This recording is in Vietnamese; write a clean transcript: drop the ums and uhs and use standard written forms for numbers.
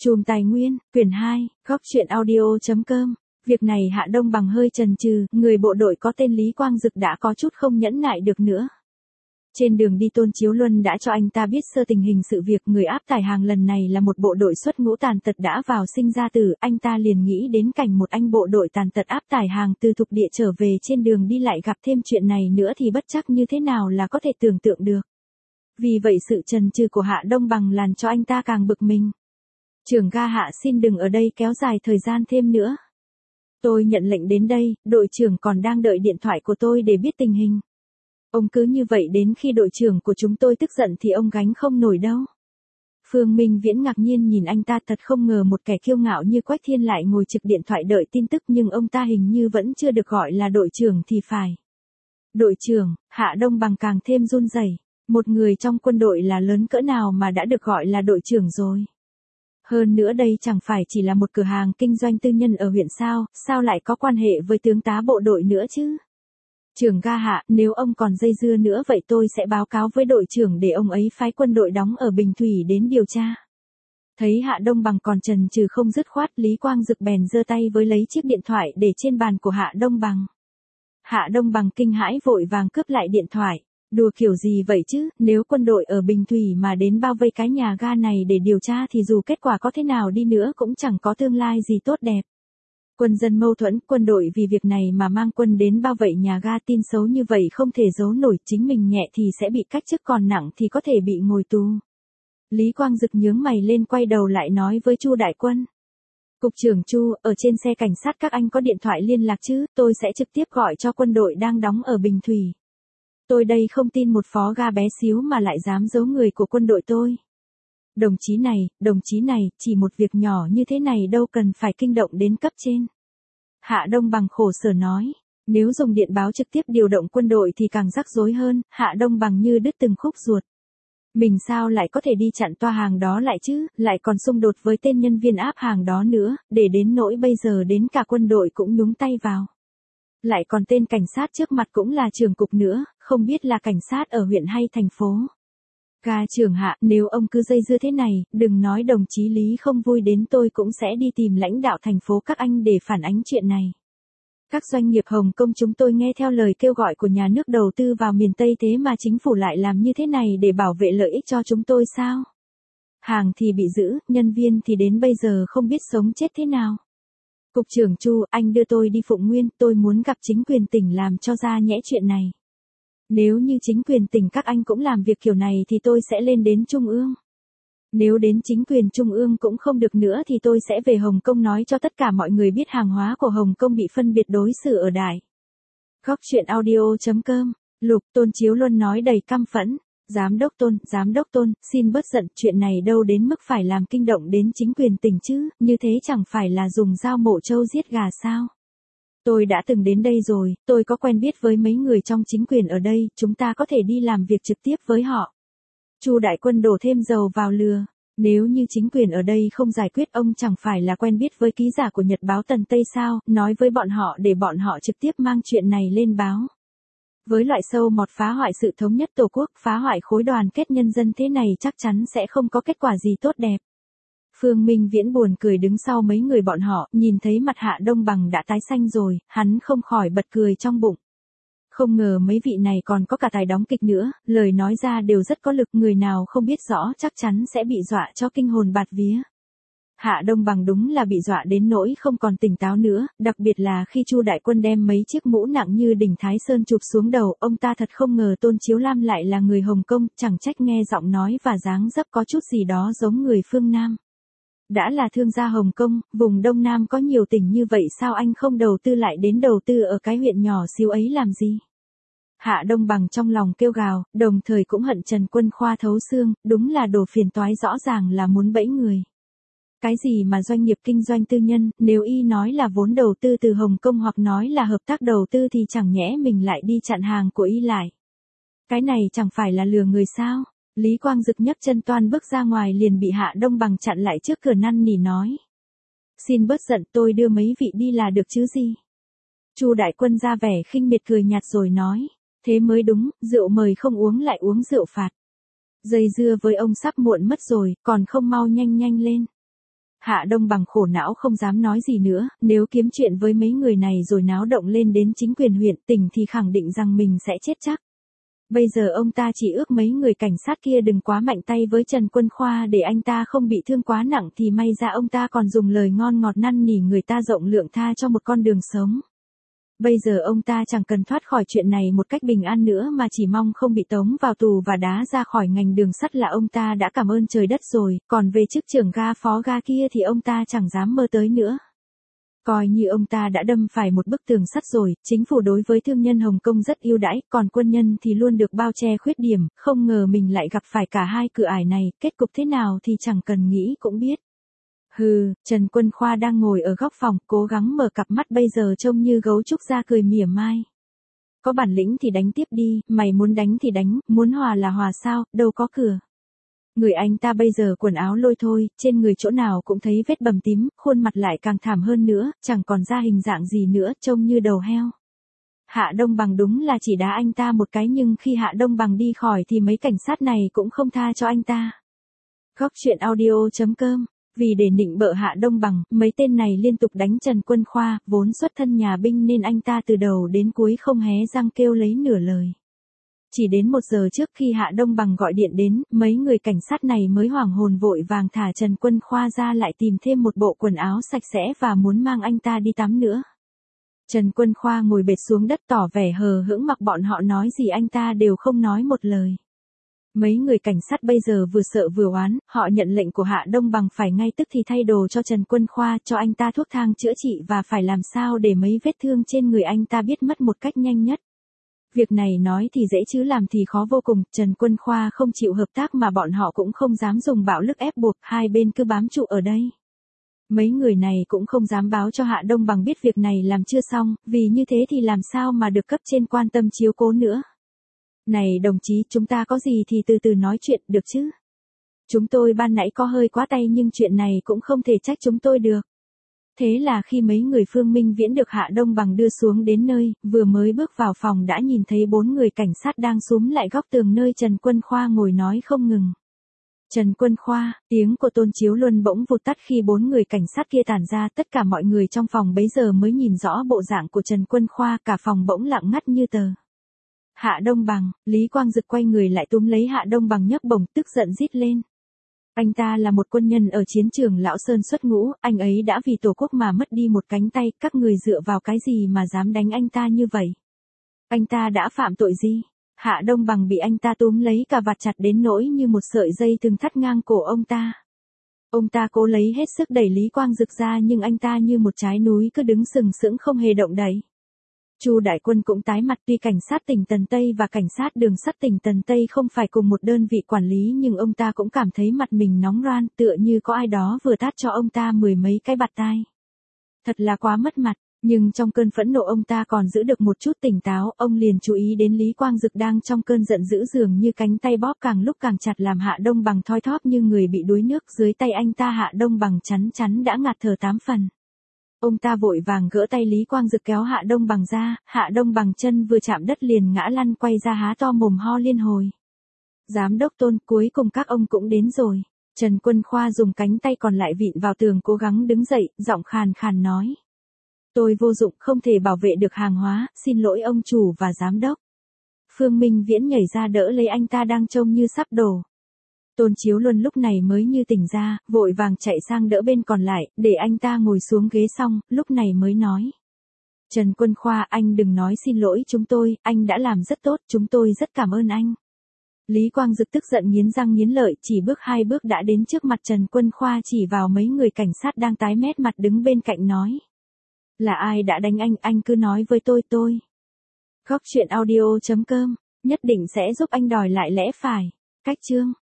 Chùm Tài Nguyên, quyển 2, góc truyện audio.com. Việc này Hạ Đông Bằng hơi chần chừ, người bộ đội có tên Lý Quang Dực đã có chút không nhẫn nại được nữa. Trên đường đi Tôn Chiếu Luân đã cho anh ta biết sơ tình hình sự việc người áp tải hàng lần này là một bộ đội xuất ngũ tàn tật đã vào sinh ra tử, anh ta liền nghĩ đến cảnh một anh bộ đội tàn tật áp tải hàng từ thuộc địa trở về trên đường đi lại gặp thêm chuyện này nữa thì bất chắc như thế nào là có thể tưởng tượng được. Vì vậy sự chần chừ của Hạ Đông Bằng làm cho anh ta càng bực mình. Trưởng ga Hạ xin đừng ở đây kéo dài thời gian thêm nữa. Tôi nhận lệnh đến đây, đội trưởng còn đang đợi điện thoại của tôi để biết tình hình. Ông cứ như vậy đến khi đội trưởng của chúng tôi tức giận thì ông gánh không nổi đâu. Phương Minh Viễn ngạc nhiên nhìn anh ta, thật không ngờ một kẻ kiêu ngạo như Quách Thiên lại ngồi trực điện thoại đợi tin tức, nhưng ông ta hình như vẫn chưa được gọi là đội trưởng thì phải. Đội trưởng, Hạ Đông Bằng càng thêm run rẩy. Một người trong quân đội là lớn cỡ nào mà đã được gọi là đội trưởng rồi. Hơn nữa đây chẳng phải chỉ là một cửa hàng kinh doanh tư nhân ở huyện sao lại có quan hệ với tướng tá bộ đội nữa chứ? Trưởng ga Hạ, nếu ông còn dây dưa nữa vậy tôi sẽ báo cáo với đội trưởng để ông ấy phái quân đội đóng ở Bình Thủy đến điều tra. Thấy Hạ Đông Bằng còn chần chừ không dứt khoát, Lý Quang Dực bèn giơ tay với lấy chiếc điện thoại để trên bàn của Hạ Đông Bằng. Hạ Đông Bằng kinh hãi vội vàng cướp lại điện thoại. Đùa kiểu gì vậy chứ, nếu quân đội ở Bình Thủy mà đến bao vây cái nhà ga này để điều tra thì dù kết quả có thế nào đi nữa cũng chẳng có tương lai gì tốt đẹp. Quân dân mâu thuẫn, quân đội vì việc này mà mang quân đến bao vây nhà ga, tin xấu như vậy không thể giấu nổi, chính mình nhẹ thì sẽ bị cách chức còn nặng thì có thể bị ngồi tù. Lý Quang Dực nhướng mày lên quay đầu lại nói với Chu Đại Quân. Cục trưởng Chu, ở trên xe cảnh sát các anh có điện thoại liên lạc chứ, tôi sẽ trực tiếp gọi cho quân đội đang đóng ở Bình Thủy. Tôi đây không tin một phó ga bé xíu mà lại dám giấu người của quân đội tôi. Đồng chí này, chỉ một việc nhỏ như thế này đâu cần phải kinh động đến cấp trên. Hạ Đông Bằng khổ sở nói, nếu dùng điện báo trực tiếp điều động quân đội thì càng rắc rối hơn, Hạ Đông Bằng như đứt từng khúc ruột. Mình sao lại có thể đi chặn toa hàng đó lại chứ, lại còn xung đột với tên nhân viên áp hàng đó nữa, để đến nỗi bây giờ đến cả quân đội cũng nhúng tay vào. Lại còn tên cảnh sát trước mặt cũng là trưởng cục nữa, không biết là cảnh sát ở huyện hay thành phố. Ga trưởng Hạ, nếu ông cứ dây dưa thế này, đừng nói đồng chí Lý không vui, đến tôi cũng sẽ đi tìm lãnh đạo thành phố các anh để phản ánh chuyện này. Các doanh nghiệp Hồng Kông chúng tôi nghe theo lời kêu gọi của nhà nước đầu tư vào miền Tây, thế mà chính phủ lại làm như thế này để bảo vệ lợi ích cho chúng tôi sao? Hàng thì bị giữ, nhân viên thì đến bây giờ không biết sống chết thế nào. Cục trưởng Chu, anh đưa tôi đi Phụng Nguyên, tôi muốn gặp chính quyền tỉnh làm cho ra nhẽ chuyện này. Nếu như chính quyền tỉnh các anh cũng làm việc kiểu này thì tôi sẽ lên đến Trung ương. Nếu đến chính quyền Trung ương cũng không được nữa thì tôi sẽ về Hồng Kông nói cho tất cả mọi người biết hàng hóa của Hồng Kông bị phân biệt đối xử ở Đài. Góc truyện audio.com. Lục, Tôn Chiếu Luân nói đầy căm phẫn. Giám đốc Tôn, xin bớt giận, chuyện này đâu đến mức phải làm kinh động đến chính quyền tỉnh chứ, như thế chẳng phải là dùng dao mổ trâu giết gà sao? Tôi đã từng đến đây rồi, tôi có quen biết với mấy người trong chính quyền ở đây, chúng ta có thể đi làm việc trực tiếp với họ. Chu Đại Quân đổ thêm dầu vào lửa. Nếu như chính quyền ở đây không giải quyết, ông chẳng phải là quen biết với ký giả của Nhật báo Tần Tây sao, nói với bọn họ để bọn họ trực tiếp mang chuyện này lên báo. Với loại sâu mọt phá hoại sự thống nhất Tổ quốc, phá hoại khối đoàn kết nhân dân thế này chắc chắn sẽ không có kết quả gì tốt đẹp. Phương Minh Viễn buồn cười đứng sau mấy người bọn họ, nhìn thấy mặt Hạ Đông Bằng đã tái xanh rồi, hắn không khỏi bật cười trong bụng. Không ngờ mấy vị này còn có cả tài đóng kịch nữa, lời nói ra đều rất có lực, người nào không biết rõ chắc chắn sẽ bị dọa cho kinh hồn bạt vía. Hạ Đông Bằng đúng là bị dọa đến nỗi không còn tỉnh táo nữa, đặc biệt là khi Chu Đại Quân đem mấy chiếc mũ nặng như đỉnh Thái Sơn chụp xuống đầu, ông ta thật không ngờ Tôn Chiếu Lam lại là người Hồng Kông, chẳng trách nghe giọng nói và dáng dấp có chút gì đó giống người phương Nam. Đã là thương gia Hồng Kông, vùng Đông Nam có nhiều tỉnh như vậy sao anh không đầu tư lại đến đầu tư ở cái huyện nhỏ xíu ấy làm gì? Hạ Đông Bằng trong lòng kêu gào, đồng thời cũng hận Trần Quân Khoa thấu xương, đúng là đồ phiền toái, rõ ràng là muốn bẫy người. Cái gì mà doanh nghiệp kinh doanh tư nhân, nếu y nói là vốn đầu tư từ Hồng Kông hoặc nói là hợp tác đầu tư thì chẳng nhẽ mình lại đi chặn hàng của y lại. Cái này chẳng phải là lừa người sao? Lý Quang Dực nhấc chân toan bước ra ngoài liền bị Hạ Đông Bằng chặn lại trước cửa, năn nỉ nói. Xin bớt giận, tôi đưa mấy vị đi là được chứ gì. Chu Đại Quân ra vẻ khinh miệt cười nhạt rồi nói. Thế mới đúng, rượu mời không uống lại uống rượu phạt. Dây dưa với ông sắp muộn mất rồi, còn không mau nhanh lên. Hạ Đông Bằng khổ não không dám nói gì nữa, nếu kiếm chuyện với mấy người này rồi náo động lên đến chính quyền huyện tỉnh thì khẳng định rằng mình sẽ chết chắc. Bây giờ ông ta chỉ ước mấy người cảnh sát kia đừng quá mạnh tay với Trần Quân Khoa để anh ta không bị thương quá nặng thì may ra ông ta còn dùng lời ngon ngọt năn nỉ người ta rộng lượng tha cho một con đường sống. Bây giờ ông ta chẳng cần thoát khỏi chuyện này một cách bình an nữa mà chỉ mong không bị tống vào tù và đá ra khỏi ngành đường sắt là ông ta đã cảm ơn trời đất rồi, còn về chức trưởng ga phó ga kia thì ông ta chẳng dám mơ tới nữa. Coi như ông ta đã đâm phải một bức tường sắt rồi, chính phủ đối với thương nhân Hồng Kông rất ưu đãi, còn quân nhân thì luôn được bao che khuyết điểm, không ngờ mình lại gặp phải cả hai cửa ải này, kết cục thế nào thì chẳng cần nghĩ cũng biết. Hừ, Trần Quân Khoa đang ngồi ở góc phòng, cố gắng mở cặp mắt bây giờ trông như gấu trúc ra cười mỉa mai. Có bản lĩnh thì đánh tiếp đi, mày muốn đánh thì đánh, muốn hòa là hòa sao, đâu có cửa. Người anh ta bây giờ quần áo lôi thôi, trên người chỗ nào cũng thấy vết bầm tím, khuôn mặt lại càng thảm hơn nữa, chẳng còn ra hình dạng gì nữa, trông như đầu heo. Hạ Đông Bằng đúng là chỉ đá anh ta một cái nhưng khi Hạ Đông Bằng đi khỏi thì mấy cảnh sát này cũng không tha cho anh ta. Góc truyện audio.com. Vì để nịnh bợ Hạ Đông Bằng, mấy tên này liên tục đánh Trần Quân Khoa, vốn xuất thân nhà binh nên anh ta từ đầu đến cuối không hé răng kêu lấy nửa lời. Chỉ đến 1 giờ trước khi Hạ Đông Bằng gọi điện đến, mấy người cảnh sát này mới hoảng hồn vội vàng thả Trần Quân Khoa ra lại tìm thêm một bộ quần áo sạch sẽ và muốn mang anh ta đi tắm nữa. Trần Quân Khoa ngồi bệt xuống đất tỏ vẻ hờ hững mặc bọn họ nói gì anh ta đều không nói một lời. Mấy người cảnh sát bây giờ vừa sợ vừa oán, họ nhận lệnh của Hạ Đông Bằng phải ngay tức thì thay đồ cho Trần Quân Khoa, cho anh ta thuốc thang chữa trị và phải làm sao để mấy vết thương trên người anh ta biết mất một cách nhanh nhất. Việc này nói thì dễ chứ làm thì khó vô cùng, Trần Quân Khoa không chịu hợp tác mà bọn họ cũng không dám dùng bạo lực ép buộc, hai bên cứ bám trụ ở đây. Mấy người này cũng không dám báo cho Hạ Đông Bằng biết việc này làm chưa xong, vì như thế thì làm sao mà được cấp trên quan tâm chiếu cố nữa. Này đồng chí, chúng ta có gì thì từ từ nói chuyện, được chứ? Chúng tôi ban nãy có hơi quá tay nhưng chuyện này cũng không thể trách chúng tôi được. Thế là khi mấy người Phương Minh Viễn được Hạ Đông Bằng đưa xuống đến nơi, vừa mới bước vào phòng đã nhìn thấy 4 người cảnh sát đang xúm lại góc tường nơi Trần Quân Khoa ngồi nói không ngừng. Trần Quân Khoa, tiếng của Tôn Chiếu Luân bỗng vụt tắt khi 4 người cảnh sát kia tản ra, tất cả mọi người trong phòng bấy giờ mới nhìn rõ bộ dạng của Trần Quân Khoa, cả phòng bỗng lặng ngắt như tờ. Hạ Đông Bằng, Lý Quang Dực quay người lại túm lấy Hạ Đông Bằng nhấc bổng, tức giận rít lên. Anh ta là một quân nhân ở chiến trường Lão Sơn xuất ngũ, anh ấy đã vì Tổ quốc mà mất đi một cánh tay, các người dựa vào cái gì mà dám đánh anh ta như vậy? Anh ta đã phạm tội gì? Hạ Đông Bằng bị anh ta túm lấy cà vạt chặt đến nỗi như một sợi dây thừng thắt ngang cổ ông ta. Ông ta cố lấy hết sức đẩy Lý Quang Dực ra nhưng anh ta như một trái núi cứ đứng sừng sững không hề động đậy. Chu Đại Quân cũng tái mặt, tuy cảnh sát tỉnh Tần Tây và cảnh sát đường sắt tỉnh Tần Tây không phải cùng một đơn vị quản lý nhưng ông ta cũng cảm thấy mặt mình nóng ran, tựa như có ai đó vừa tát cho ông ta 10 mấy cái bạt tai. Thật là quá mất mặt, nhưng trong cơn phẫn nộ ông ta còn giữ được một chút tỉnh táo, ông liền chú ý đến Lý Quang Dực đang trong cơn giận dữ dường như cánh tay bóp càng lúc càng chặt làm Hạ Đông Bằng thoi thóp như người bị đuối nước, dưới tay anh ta Hạ Đông Bằng chắn đã ngạt thở 8 phần. Ông ta vội vàng gỡ tay Lý Quang Dực kéo Hạ Đông Bằng ra, Hạ Đông Bằng chân vừa chạm đất liền ngã lăn quay ra há to mồm ho liên hồi. Giám đốc Tôn, cuối cùng các ông cũng đến rồi. Trần Quân Khoa dùng cánh tay còn lại vịn vào tường cố gắng đứng dậy, giọng khàn khàn nói. Tôi vô dụng, không thể bảo vệ được hàng hóa, xin lỗi ông chủ và giám đốc. Phương Minh Viễn nhảy ra đỡ lấy anh ta đang trông như sắp đổ. Tôn Chiếu Luân lúc này mới như tỉnh ra, vội vàng chạy sang đỡ bên còn lại, để anh ta ngồi xuống ghế xong, lúc này mới nói. Trần Quân Khoa, anh đừng nói xin lỗi chúng tôi, anh đã làm rất tốt, chúng tôi rất cảm ơn anh. Lý Quang Dực tức giận nghiến răng nghiến lợi, chỉ bước 2 bước đã đến trước mặt Trần Quân Khoa chỉ vào mấy người cảnh sát đang tái mét mặt đứng bên cạnh nói. Là ai đã đánh anh cứ nói với tôi. Góc truyện audio.com, nhất định sẽ giúp anh đòi lại lẽ phải. Cách chương.